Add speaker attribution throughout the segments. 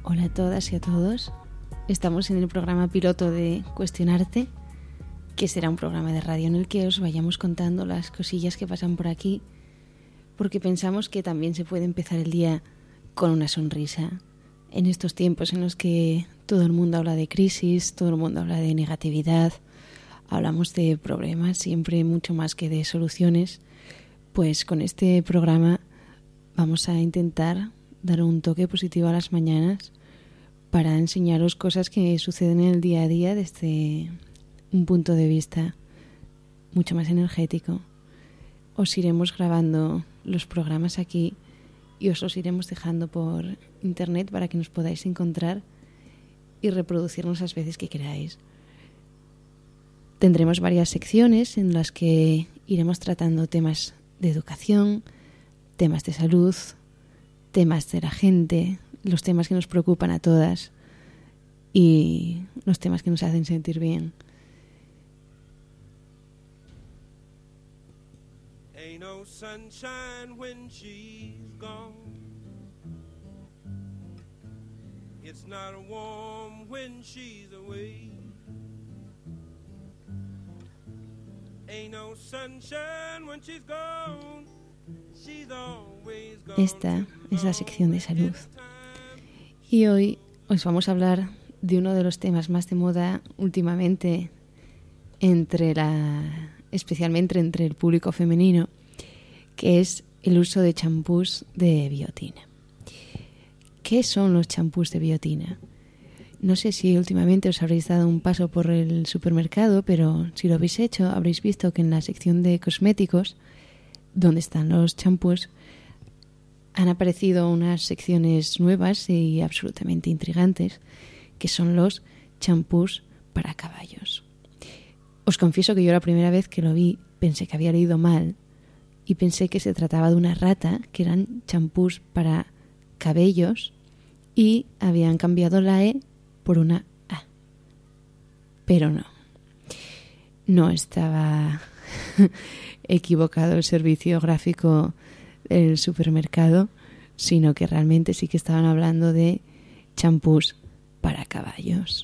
Speaker 1: Hola a todas y a todos. Estamos en el programa piloto de Cuestionarte, que será un programa de radio en el que os vayamos contando las cosillas que pasan por aquí, porque pensamos que también se puede empezar el día con una sonrisa. En estos tiempos en los que todo el mundo habla de crisis, todo el mundo habla de negatividad, hablamos de problemas siempre mucho más que de soluciones, pues con este programa vamos a intentar dar un toque positivo a las mañanas para enseñaros cosas que suceden en el día a día desde un punto de vista mucho más energético. Os iremos grabando los programas aquí y os los iremos dejando por internet para que nos podáis encontrar y reproducirnos las veces que queráis. Tendremos varias secciones en las que iremos tratando temas de educación, temas de salud, temas de la gente, los temas que nos preocupan a todas y los temas que nos hacen sentir bien.
Speaker 2: Ain't no sunshine when she's gone. It's not warm when she's away. Ain't no sunshine when she's gone. She's always gone.
Speaker 1: Esta es la sección de salud. Y hoy os vamos a hablar de uno de los temas más de moda últimamente especialmente entre el público femenino, que es el uso de champús de biotina. ¿Qué son los champús de biotina? No sé si últimamente os habréis dado un paso por el supermercado, pero si lo habéis hecho, habréis visto que en la sección de cosméticos, donde están los champús, han aparecido unas secciones nuevas y absolutamente intrigantes, que son los champús para caballos. Os confieso que yo la primera vez que lo vi pensé que había leído mal y pensé que se trataba de una rata, que eran champús para cabellos y habían cambiado la E por una A. Pero no estaba equivocado el servicio gráfico del supermercado, sino que realmente sí que estaban hablando de champús para caballos.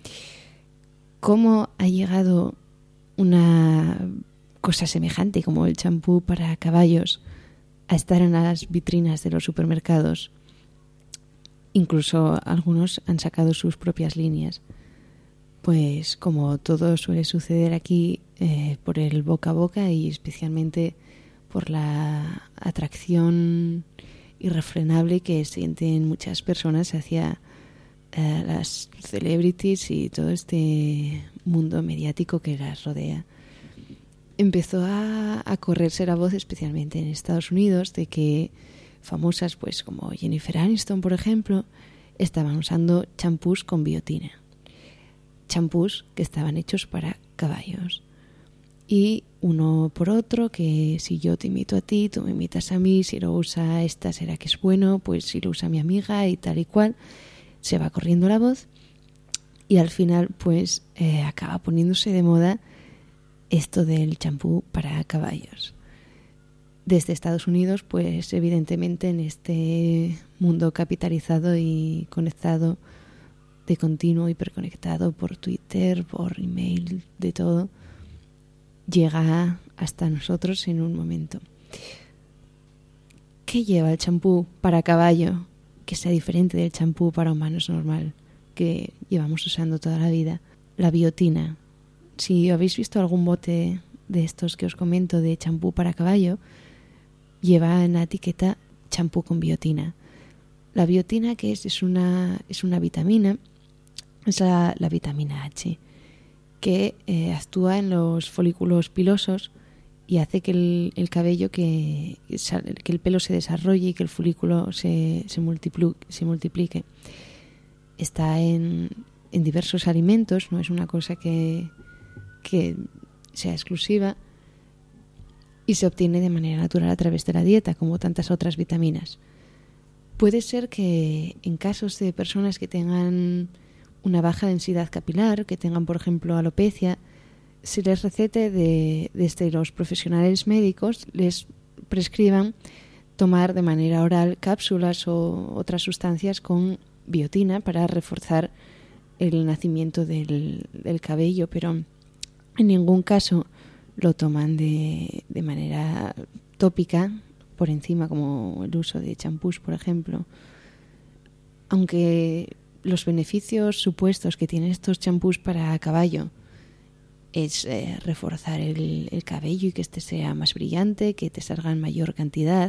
Speaker 1: ¿Cómo ha llegado una cosa semejante como el champú para caballos a estar en las vitrinas de los supermercados? Incluso algunos han sacado sus propias líneas. Pues como todo suele suceder aquí, por el boca a boca y especialmente por la atracción irrefrenable que sienten muchas personas hacia las celebrities y todo este mundo mediático que las rodea. Empezó a correrse la voz, especialmente en Estados Unidos, de que famosas pues como Jennifer Aniston, por ejemplo, estaban usando champús con biotina. Champús que estaban hechos para caballos. Y uno por otro, que si yo te imito a ti, tú me imitas a mí, si lo usa esta será que es bueno, pues si lo usa mi amiga y tal y cual, se va corriendo la voz y al final pues acaba poniéndose de moda esto del champú para caballos. Desde Estados Unidos, pues evidentemente en este mundo capitalizado y conectado de continuo, hiperconectado por Twitter, por email, de todo, llega hasta nosotros en un momento. ¿Qué lleva el champú para caballo que sea diferente del champú para humanos normal que llevamos usando toda la vida? La biotina. Si habéis visto algún bote de estos que os comento de champú para caballo, lleva en la etiqueta champú con biotina. La biotina, ¿qué es? Es una vitamina, es la vitamina H, que actúa en los folículos pilosos y hace que el cabello, que el pelo se desarrolle y que el folículo se multiplique. Está en diversos alimentos, no es una cosa que sea exclusiva, y se obtiene de manera natural a través de la dieta, como tantas otras vitaminas. Puede ser que en casos de personas que tengan una baja densidad capilar, que tengan, por ejemplo, alopecia, se les recete desde los profesionales médicos, les prescriban tomar de manera oral cápsulas o otras sustancias con biotina para reforzar el nacimiento del cabello, pero en ningún caso lo toman de manera tópica por encima, como el uso de champús, por ejemplo. Aunque los beneficios supuestos que tienen estos champús para caballo es reforzar el cabello y que este sea más brillante, que te salga en mayor cantidad,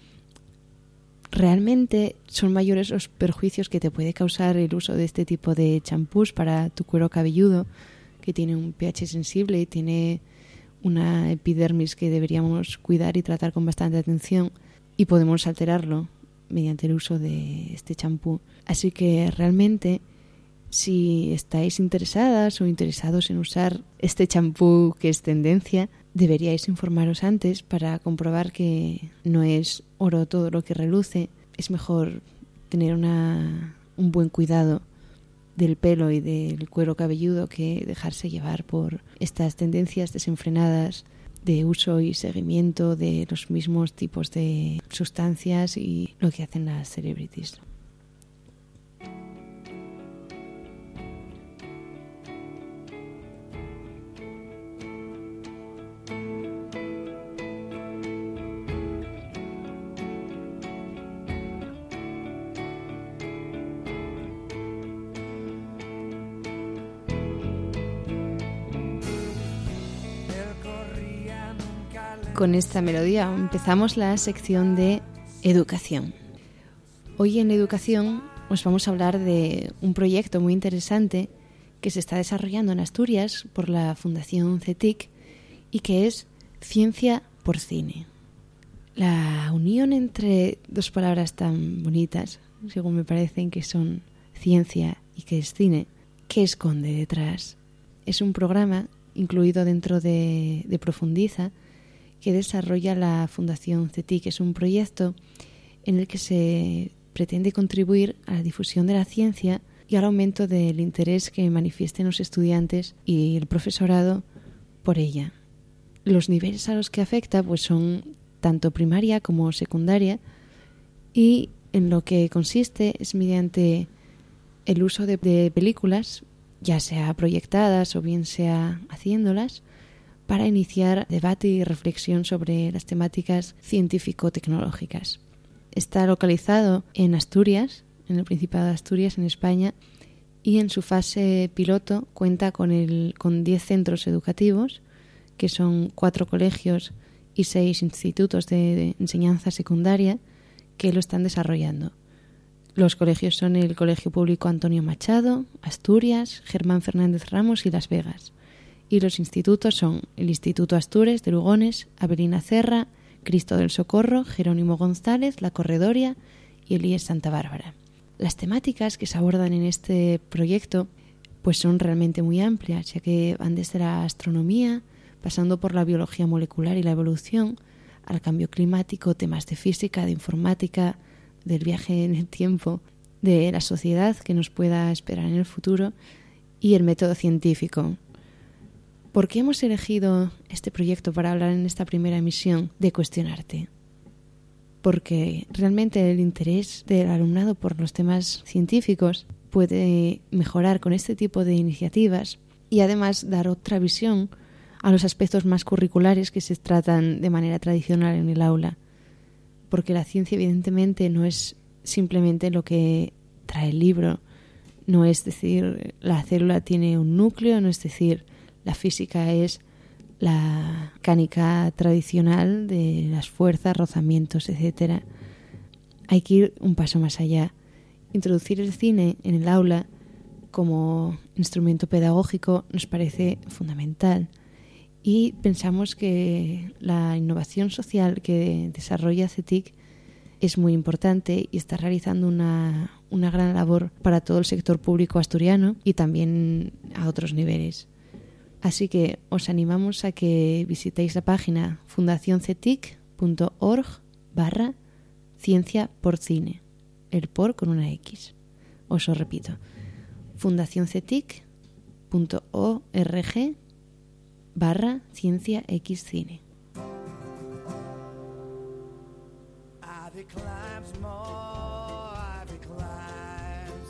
Speaker 1: realmente son mayores los perjuicios que te puede causar el uso de este tipo de champús para tu cuero cabelludo, que tiene un pH sensible y tiene una epidermis que deberíamos cuidar y tratar con bastante atención, y podemos alterarlo mediante el uso de este champú. Así que realmente, si estáis interesadas o interesados en usar este champú que es tendencia, deberíais informaros antes para comprobar que no es oro todo lo que reluce. Es mejor tener un buen cuidado del pelo y del cuero cabelludo que dejarse llevar por estas tendencias desenfrenadas de uso y seguimiento de los mismos tipos de sustancias y lo que hacen las celebrities. Con esta melodía empezamos la sección de educación. Hoy en educación os vamos a hablar de un proyecto muy interesante que se está desarrollando en Asturias por la Fundación CETIC y que es Ciencia por Cine. La unión entre dos palabras tan bonitas, según me parecen, que son ciencia y que es cine, ¿qué esconde detrás? Es un programa incluido dentro de Profundiza, que desarrolla la Fundación CETIC. Es un proyecto en el que se pretende contribuir a la difusión de la ciencia y al aumento del interés que manifiesten los estudiantes y el profesorado por ella. Los niveles a los que afecta pues son tanto primaria como secundaria, y en lo que consiste es mediante el uso de películas, ya sea proyectadas o bien sea haciéndolas, para iniciar debate y reflexión sobre las temáticas científico-tecnológicas. Está localizado en Asturias, en el Principado de Asturias, en España, y en su fase piloto cuenta con 10 centros educativos, que son 4 colegios y 6 institutos de enseñanza secundaria que lo están desarrollando. Los colegios son el Colegio Público Antonio Machado, Asturias, Germán Fernández Ramos y Las Vegas. Y los institutos son el Instituto Astures de Lugones, Avelina Cerra, Cristo del Socorro, Jerónimo González, La Corredoria y el IES Santa Bárbara. Las temáticas que se abordan en este proyecto pues son realmente muy amplias, ya que van desde la astronomía, pasando por la biología molecular y la evolución, al cambio climático, temas de física, de informática, del viaje en el tiempo, de la sociedad que nos pueda esperar en el futuro y el método científico. ¿Por qué hemos elegido este proyecto para hablar en esta primera emisión de Cuestionarte? Porque realmente el interés del alumnado por los temas científicos puede mejorar con este tipo de iniciativas y además dar otra visión a los aspectos más curriculares que se tratan de manera tradicional en el aula. Porque la ciencia evidentemente no es simplemente lo que trae el libro, no es decir, la célula tiene un núcleo, no es decir, la física es la mecánica tradicional de las fuerzas, rozamientos, etc. Hay que ir un paso más allá. Introducir el cine en el aula como instrumento pedagógico nos parece fundamental y pensamos que la innovación social que desarrolla CETIC es muy importante y está realizando una gran labor para todo el sector público asturiano y también a otros niveles. Así que os animamos a que visitéis la página fundacioncetic.org/ciencia por cine, el por con una X. Os lo repito, fundacioncetic.org/ciencia x cine.
Speaker 2: Ivy climbs more, ivy climbs.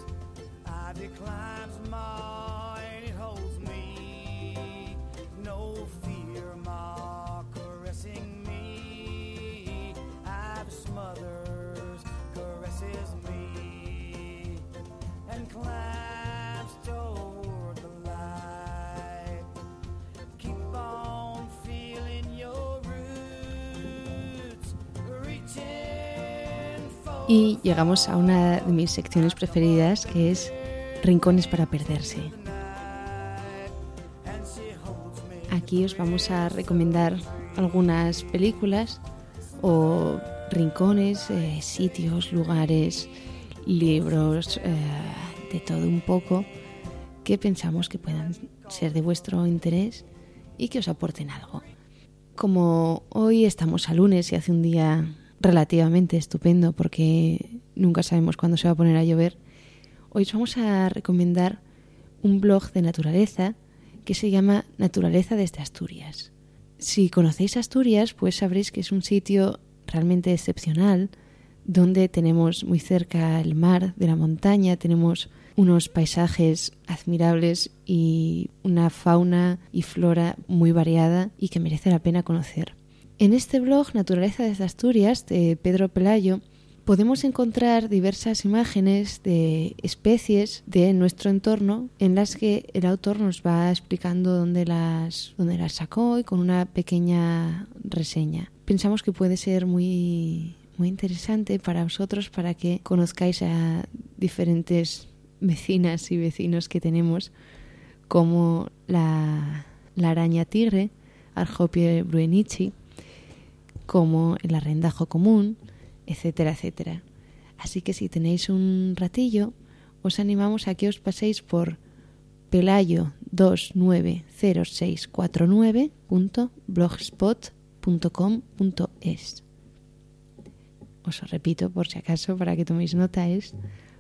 Speaker 1: Y llegamos a una de mis secciones preferidas, que es Rincones para perderse. Aquí os vamos a recomendar algunas películas o rincones, sitios, lugares, libros, de todo un poco, que pensamos que puedan ser de vuestro interés y que os aporten algo. Como hoy estamos a lunes y hace un día relativamente estupendo porque nunca sabemos cuándo se va a poner a llover, hoy os vamos a recomendar un blog de naturaleza que se llama Naturaleza desde Asturias. Si conocéis Asturias, pues sabréis que es un sitio realmente excepcional, donde tenemos muy cerca el mar de la montaña, tenemos unos paisajes admirables y una fauna y flora muy variada y que merece la pena conocer. En este blog, Naturaleza desde Asturias, de Pedro Pelayo, podemos encontrar diversas imágenes de especies de nuestro entorno en las que el autor nos va explicando dónde las sacó y con una pequeña reseña. Pensamos que puede ser muy interesante para vosotros, para que conozcáis a diferentes vecinas y vecinos que tenemos, como la araña tigre, Arjopie bruenichi, como el arrendajo común, etcétera, etcétera. Así que si tenéis un ratillo, os animamos a que os paséis por pelayo29649.blogspot.com.es. Os repito por si acaso para que toméis nota, es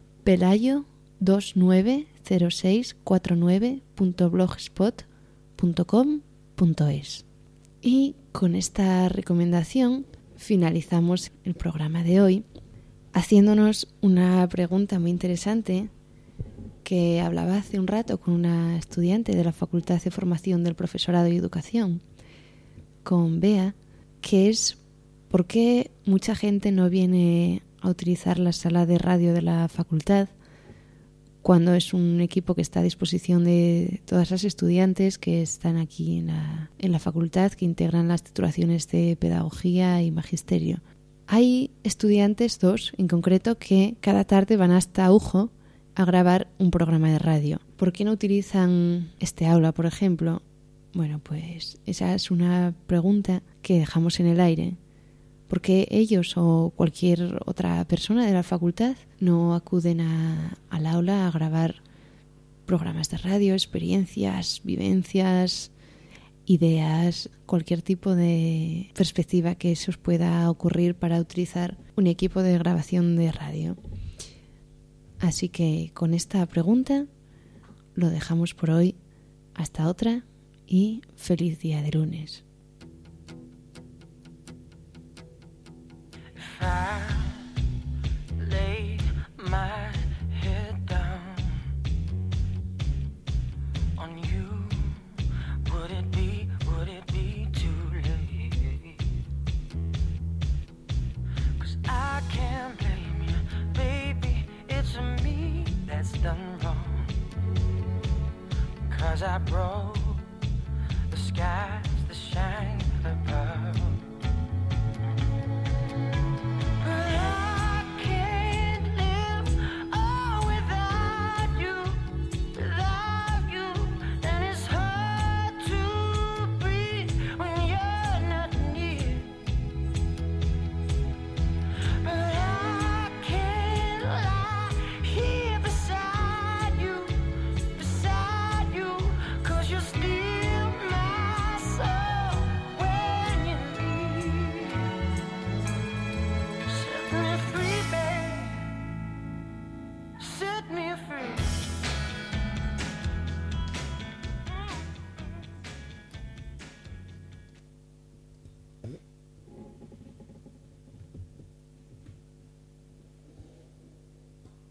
Speaker 1: pelayo29649.blogspot.com.es. Y con esta recomendación finalizamos el programa de hoy haciéndonos una pregunta muy interesante que hablaba hace un rato con una estudiante de la Facultad de Formación del Profesorado y Educación, con Bea, que es ¿por qué mucha gente no viene a utilizar la sala de radio de la facultad cuando es un equipo que está a disposición de todas las estudiantes que están aquí en la facultad, que integran las titulaciones de pedagogía y magisterio? Hay estudiantes, 2 en concreto, que cada tarde van hasta Aujo a grabar un programa de radio. ¿Por qué no utilizan este aula, por ejemplo? Bueno, pues esa es una pregunta que dejamos en el aire. ¿Por qué ellos o cualquier otra persona de la facultad no acuden al aula a grabar programas de radio, experiencias, vivencias, ideas, cualquier tipo de perspectiva que se os pueda ocurrir para utilizar un equipo de grabación de radio? Así que con esta pregunta lo dejamos por hoy. Hasta otra y feliz día de lunes.
Speaker 3: I lay my head down on you, would it be too late? 'Cause I can't blame you, baby, it's me that's done wrong. 'Cause I broke the skies that shine